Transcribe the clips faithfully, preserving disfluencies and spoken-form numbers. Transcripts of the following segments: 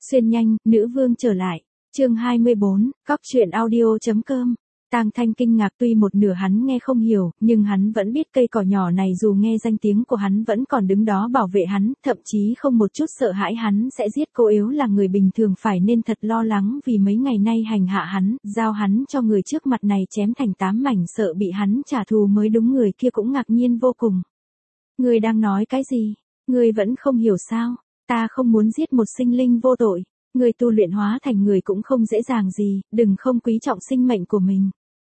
Xuyên nhanh, nữ vương trở lại. Chương hai mươi bốn, cóc truyện audio.com. Tang Thanh kinh ngạc, tuy một nửa hắn nghe không hiểu, nhưng hắn vẫn biết cây cỏ nhỏ này dù nghe danh tiếng của hắn vẫn còn đứng đó bảo vệ hắn, thậm chí không một chút sợ hãi hắn sẽ giết cô. Yếu là người bình thường phải nên thật lo lắng vì mấy ngày nay hành hạ hắn, giao hắn cho người trước mặt này chém thành tám mảnh, sợ bị hắn trả thù mới đúng. Người kia cũng ngạc nhiên vô cùng. Ngươi đang nói cái gì? Ngươi vẫn không hiểu sao? Ta không muốn giết một sinh linh vô tội. Ngươi tu luyện hóa thành người cũng không dễ dàng gì, đừng không quý trọng sinh mệnh của mình.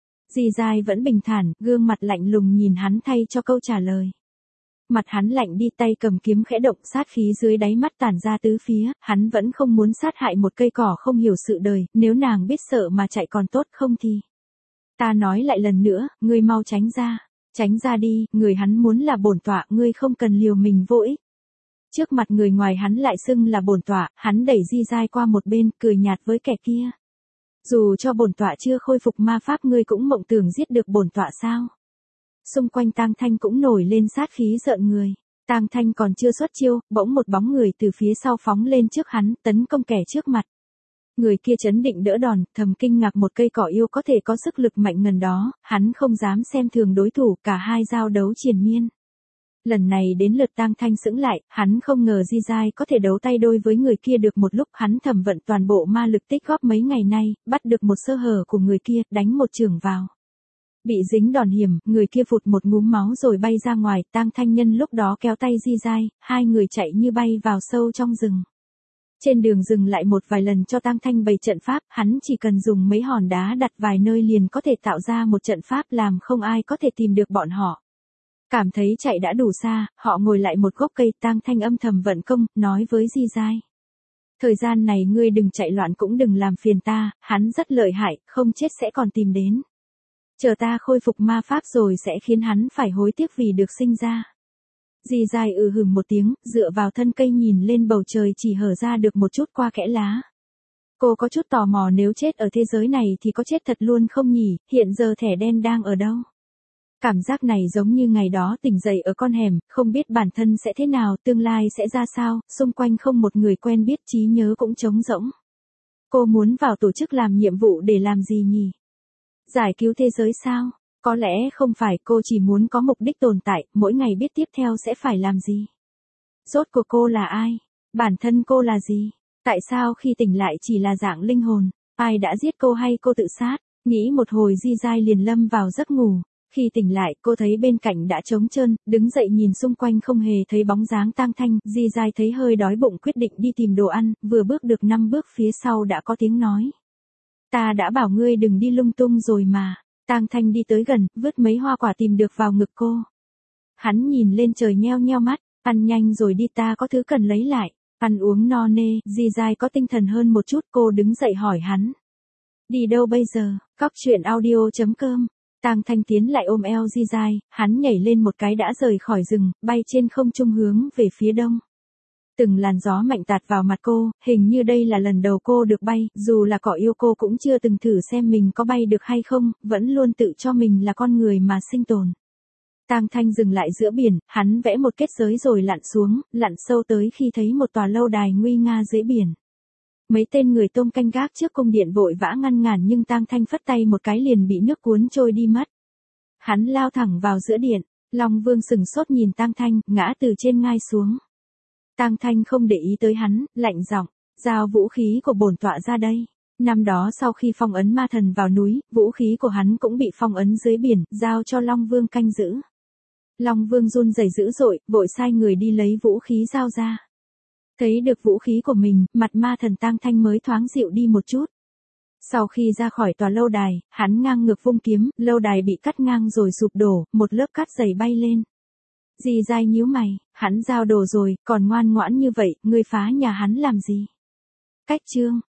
Di Giai vẫn bình thản, gương mặt lạnh lùng nhìn hắn thay cho câu trả lời. Mặt hắn lạnh đi, tay cầm kiếm khẽ động, sát khí dưới đáy mắt tản ra tứ phía. Hắn vẫn không muốn sát hại một cây cỏ không hiểu sự đời, nếu nàng biết sợ mà chạy còn tốt, không thì. Ta nói lại lần nữa, ngươi mau tránh ra. Tránh ra đi, người hắn muốn là bổn tọa, ngươi không cần liều mình vô ích. Trước mặt người ngoài hắn lại xưng là bổn tọa, hắn đẩy Di Giai qua một bên, cười nhạt với kẻ kia. Dù cho bổn tọa chưa khôi phục ma pháp, ngươi cũng mộng tưởng giết được bổn tọa sao? Xung quanh Tang Thanh cũng nổi lên sát khí rợn người. Tang Thanh còn chưa xuất chiêu, bỗng một bóng người từ phía sau phóng lên trước hắn, tấn công kẻ trước mặt. Người kia trấn định đỡ đòn, thầm kinh ngạc một cây cỏ yêu có thể có sức lực mạnh ngần đó, hắn không dám xem thường đối thủ, cả hai giao đấu triền miên. Lần này đến lượt Tang Thanh sững lại, hắn không ngờ Di Giai có thể đấu tay đôi với người kia được. Một lúc hắn thẩm vận toàn bộ ma lực tích góp mấy ngày nay, bắt được một sơ hở của người kia, đánh một chưởng vào. Bị dính đòn hiểm, người kia phụt một ngúm máu rồi bay ra ngoài. Tang Thanh nhân lúc đó kéo tay Di Giai, hai người chạy như bay vào sâu trong rừng. Trên đường dừng lại một vài lần cho Tang Thanh bày trận pháp, hắn chỉ cần dùng mấy hòn đá đặt vài nơi liền có thể tạo ra một trận pháp làm không ai có thể tìm được bọn họ. Cảm thấy chạy đã đủ xa, họ ngồi lại một gốc cây. Tang Thanh âm thầm vận công, nói với Di Giai. Thời gian này ngươi đừng chạy loạn cũng đừng làm phiền ta, hắn rất lợi hại, không chết sẽ còn tìm đến. Chờ ta khôi phục ma pháp rồi sẽ khiến hắn phải hối tiếc vì được sinh ra. Di Giai ừ hửng một tiếng, dựa vào thân cây nhìn lên bầu trời chỉ hở ra được một chút qua kẽ lá. Cô có chút tò mò, nếu chết ở thế giới này thì có chết thật luôn không nhỉ, hiện giờ thẻ đen đang ở đâu? Cảm giác này giống như ngày đó tỉnh dậy ở con hẻm, không biết bản thân sẽ thế nào, tương lai sẽ ra sao, xung quanh không một người quen biết, trí nhớ cũng trống rỗng. Cô muốn vào tổ chức làm nhiệm vụ để làm gì nhỉ? Giải cứu thế giới sao? Có lẽ không phải, cô chỉ muốn có mục đích tồn tại, mỗi ngày biết tiếp theo sẽ phải làm gì. Rốt cuộc cô là ai? Bản thân cô là gì? Tại sao khi tỉnh lại chỉ là dạng linh hồn? Ai đã giết cô hay cô tự sát? Nghĩ một hồi Di Giai liền lâm vào giấc ngủ. Khi tỉnh lại, cô thấy bên cạnh đã trống trơn, đứng dậy nhìn xung quanh không hề thấy bóng dáng Tang Thanh. Di Giai thấy hơi đói bụng, quyết định đi tìm đồ ăn, vừa bước được năm bước phía sau đã có tiếng nói. Ta đã bảo ngươi đừng đi lung tung rồi mà. Tang Thanh đi tới gần, vứt mấy hoa quả tìm được vào ngực cô. Hắn nhìn lên trời nheo nheo mắt, ăn nhanh rồi đi, ta có thứ cần lấy lại. Ăn uống no nê, Di Giai có tinh thần hơn một chút, cô đứng dậy hỏi hắn. Đi đâu bây giờ? Cóc truyện audio.com. Tang Thanh tiến lại ôm eo Di Giai, hắn nhảy lên một cái đã rời khỏi rừng, bay trên không trung hướng về phía đông. Từng làn gió mạnh tạt vào mặt cô, hình như đây là lần đầu cô được bay, dù là cỏ yêu cô cũng chưa từng thử xem mình có bay được hay không, vẫn luôn tự cho mình là con người mà sinh tồn. Tang Thanh dừng lại giữa biển, hắn vẽ một kết giới rồi lặn xuống, lặn sâu tới khi thấy một tòa lâu đài nguy nga dưới biển. Mấy tên người tôm canh gác trước cung điện vội vã ngăn ngản, nhưng Tang Thanh phất tay một cái liền bị nước cuốn trôi đi mất. Hắn lao thẳng vào giữa điện, Long Vương sừng sốt nhìn Tang Thanh, ngã từ trên ngai xuống. Tang Thanh không để ý tới hắn, lạnh giọng, giao vũ khí của bổn tọa ra đây. Năm đó sau khi phong ấn ma thần vào núi, vũ khí của hắn cũng bị phong ấn dưới biển, giao cho Long Vương canh giữ. Long Vương run rẩy dữ dội, vội sai người đi lấy vũ khí giao ra. Thấy được vũ khí của mình, mặt ma thần Tang Thanh mới thoáng dịu đi một chút. Sau khi ra khỏi tòa lâu đài, hắn ngang ngược vung kiếm, lâu đài bị cắt ngang rồi sụp đổ, một lớp cát dày bay lên. Di Giai nhíu mày, hắn giao đồ rồi, còn ngoan ngoãn như vậy, ngươi phá nhà hắn làm gì? Cách chương,